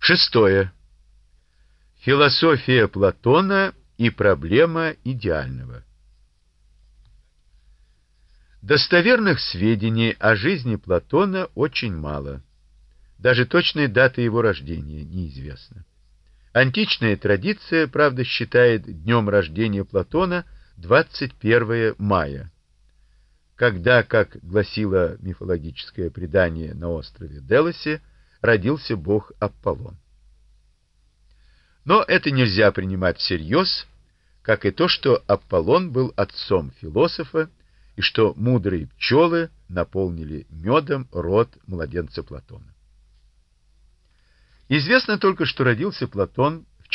Шестое. Философия Платона и проблема идеального. Достоверных сведений о жизни Платона очень мало. Даже точная дата его рождения неизвестна. Античная традиция, правда, считает днем рождения Платона 21 мая, когда, как гласило мифологическое предание на острове Делосе, родился бог Аполлон. Но это нельзя принимать всерьез, как и то, что Аполлон был отцом философа, и что мудрые пчелы наполнили медом рот младенца Платона. Известно только, что родился Платон в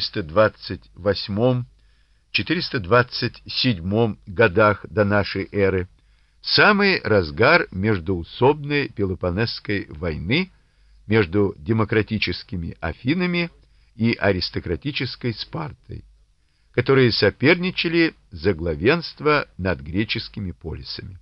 428-427 годах до нашей эры, самый разгар междоусобной Пелопоннесской войны между демократическими Афинами и аристократической Спартой, которые соперничали за главенство над греческими полисами.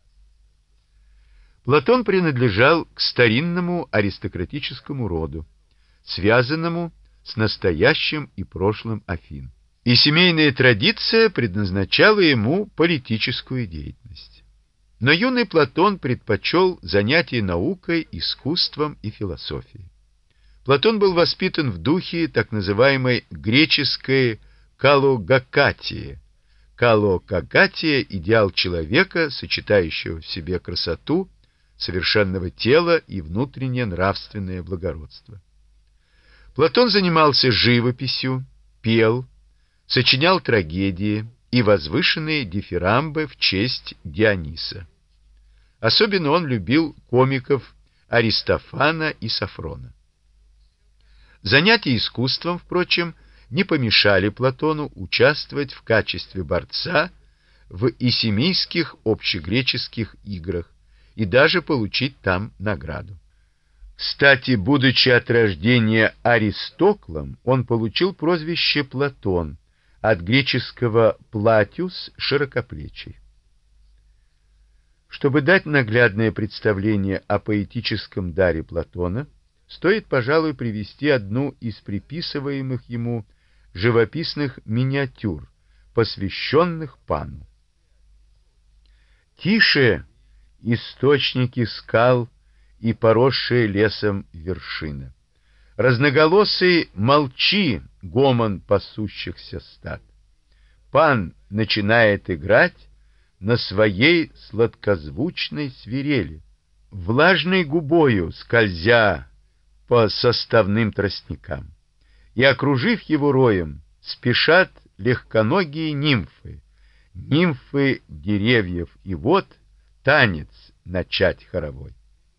Платон принадлежал к старинному аристократическому роду, связанному с настоящим и прошлым Афин, и семейная традиция предназначала ему политическую деятельность. Но юный Платон предпочел занятия наукой, искусством и философией. Платон был воспитан в духе так называемой греческой калокагатии. Калокагатия – идеал человека, сочетающего в себе красоту, совершенного тела и внутреннее нравственное благородство. Платон занимался живописью, пел, сочинял трагедии и возвышенные дифирамбы в честь Диониса. Особенно он любил комиков Аристофана и Софрона. Занятия искусством, впрочем, не помешали Платону участвовать в качестве борца в Исемийских общегреческих играх и даже получить там награду. Кстати, будучи от рождения Аристоклом, он получил прозвище Платон от греческого «платиус» — широкоплечий. Чтобы дать наглядное представление о поэтическом даре Платона, стоит, пожалуй, привести одну из приписываемых ему живописных миниатюр, посвященных Пану. «Тише, источники скал и поросшие лесом вершина! Разноголосый молчи, гомон пасущихся стад! Пан начинает играть на своей сладкозвучной свирели, влажной губою скользя по составным тростникам, и, окружив его роем, спешат легконогие нимфы, нимфы деревьев, и вот танец начать хоровой».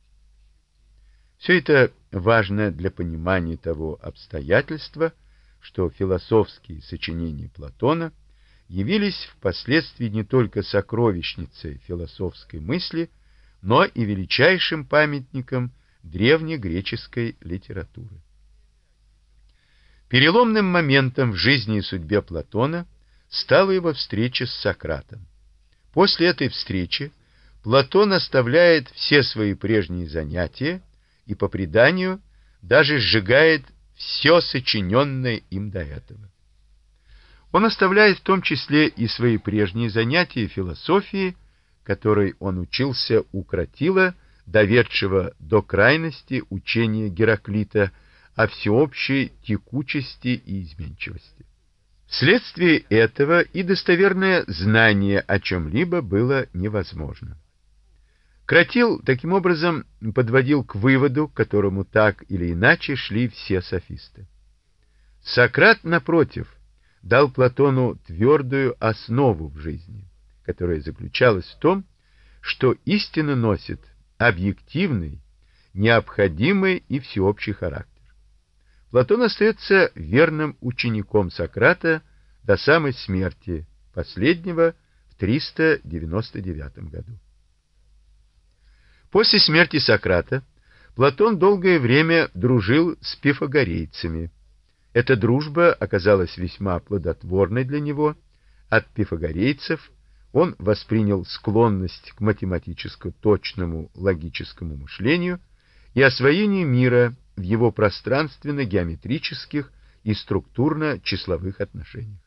Все это важно для понимания того обстоятельства, что философские сочинения Платона явились впоследствии не только сокровищницей философской мысли, но и величайшим памятником древнегреческой литературы. Переломным моментом в жизни и судьбе Платона стала его встреча с Сократом. После этой встречи Платон оставляет все свои прежние занятия и, по преданию, даже сжигает все сочиненное им до этого. Он оставляет в том числе и свои прежние занятия философии, которой он учился у Кратила, доведшего до крайности учения Гераклита о всеобщей текучести и изменчивости. Вследствие этого и достоверное знание о чем-либо было невозможно. Кратил таким образом подводил к выводу, к которому так или иначе шли все софисты. Сократ, напротив, дал Платону твердую основу в жизни, которая заключалась в том, что истина носит объективный, необходимый и всеобщий характер. Платон остается верным учеником Сократа до самой смерти последнего в 399 году. После смерти Сократа Платон долгое время дружил с пифагорейцами. Эта дружба оказалась весьма плодотворной для него. От пифагорейцев он воспринял склонность к математически точному логическому мышлению и освоению мира в его пространственно-геометрических и структурно-числовых отношениях.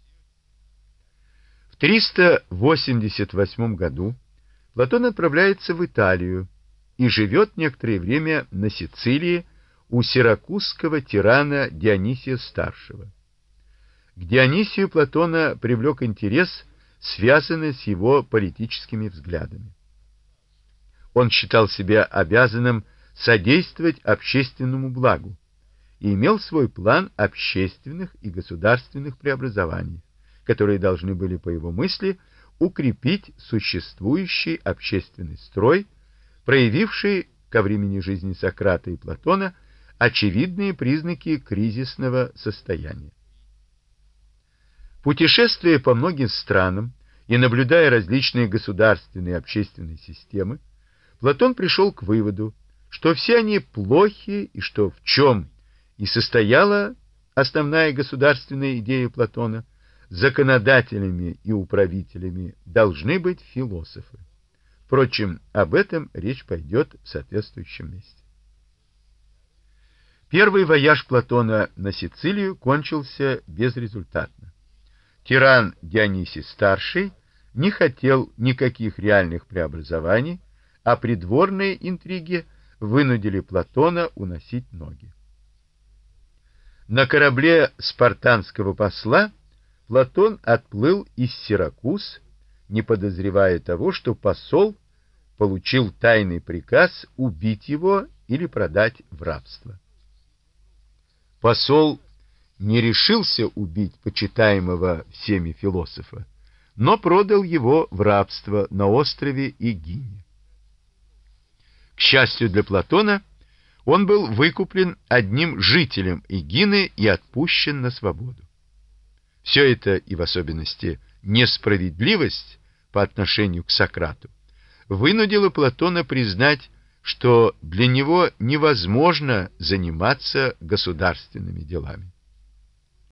В 388 году Платон отправляется в Италию и живет некоторое время на Сицилии у сиракузского тирана Дионисия Старшего. К Дионисию Платона привлек интерес, связанный с его политическими взглядами. Он считал себя обязанным содействовать общественному благу и имел свой план общественных и государственных преобразований, которые должны были, по его мысли, укрепить существующий общественный строй, проявивший ко времени жизни Сократа и Платона очевидные признаки кризисного состояния. Путешествуя по многим странам и наблюдая различные государственные и общественные системы, Платон пришел к выводу, что все они плохи и что в чем и состояла основная государственная идея Платона: законодателями и управителями должны быть философы. Впрочем, об этом речь пойдет в соответствующем месте. Первый вояж Платона на Сицилию кончился безрезультатно. Тиран Дионисий Старший не хотел никаких реальных преобразований, а придворные интриги вынудили Платона уносить ноги. На корабле спартанского посла Платон отплыл из Сиракуз, не подозревая того, что посол получил тайный приказ убить его или продать в рабство. Посол не решился убить почитаемого всеми философа, но продал его в рабство на острове Эгине. К счастью для Платона, он был выкуплен одним жителем Эгины и отпущен на свободу. Все это, и в особенности несправедливость по отношению к Сократу, вынудило Платона признать, что для него невозможно заниматься государственными делами.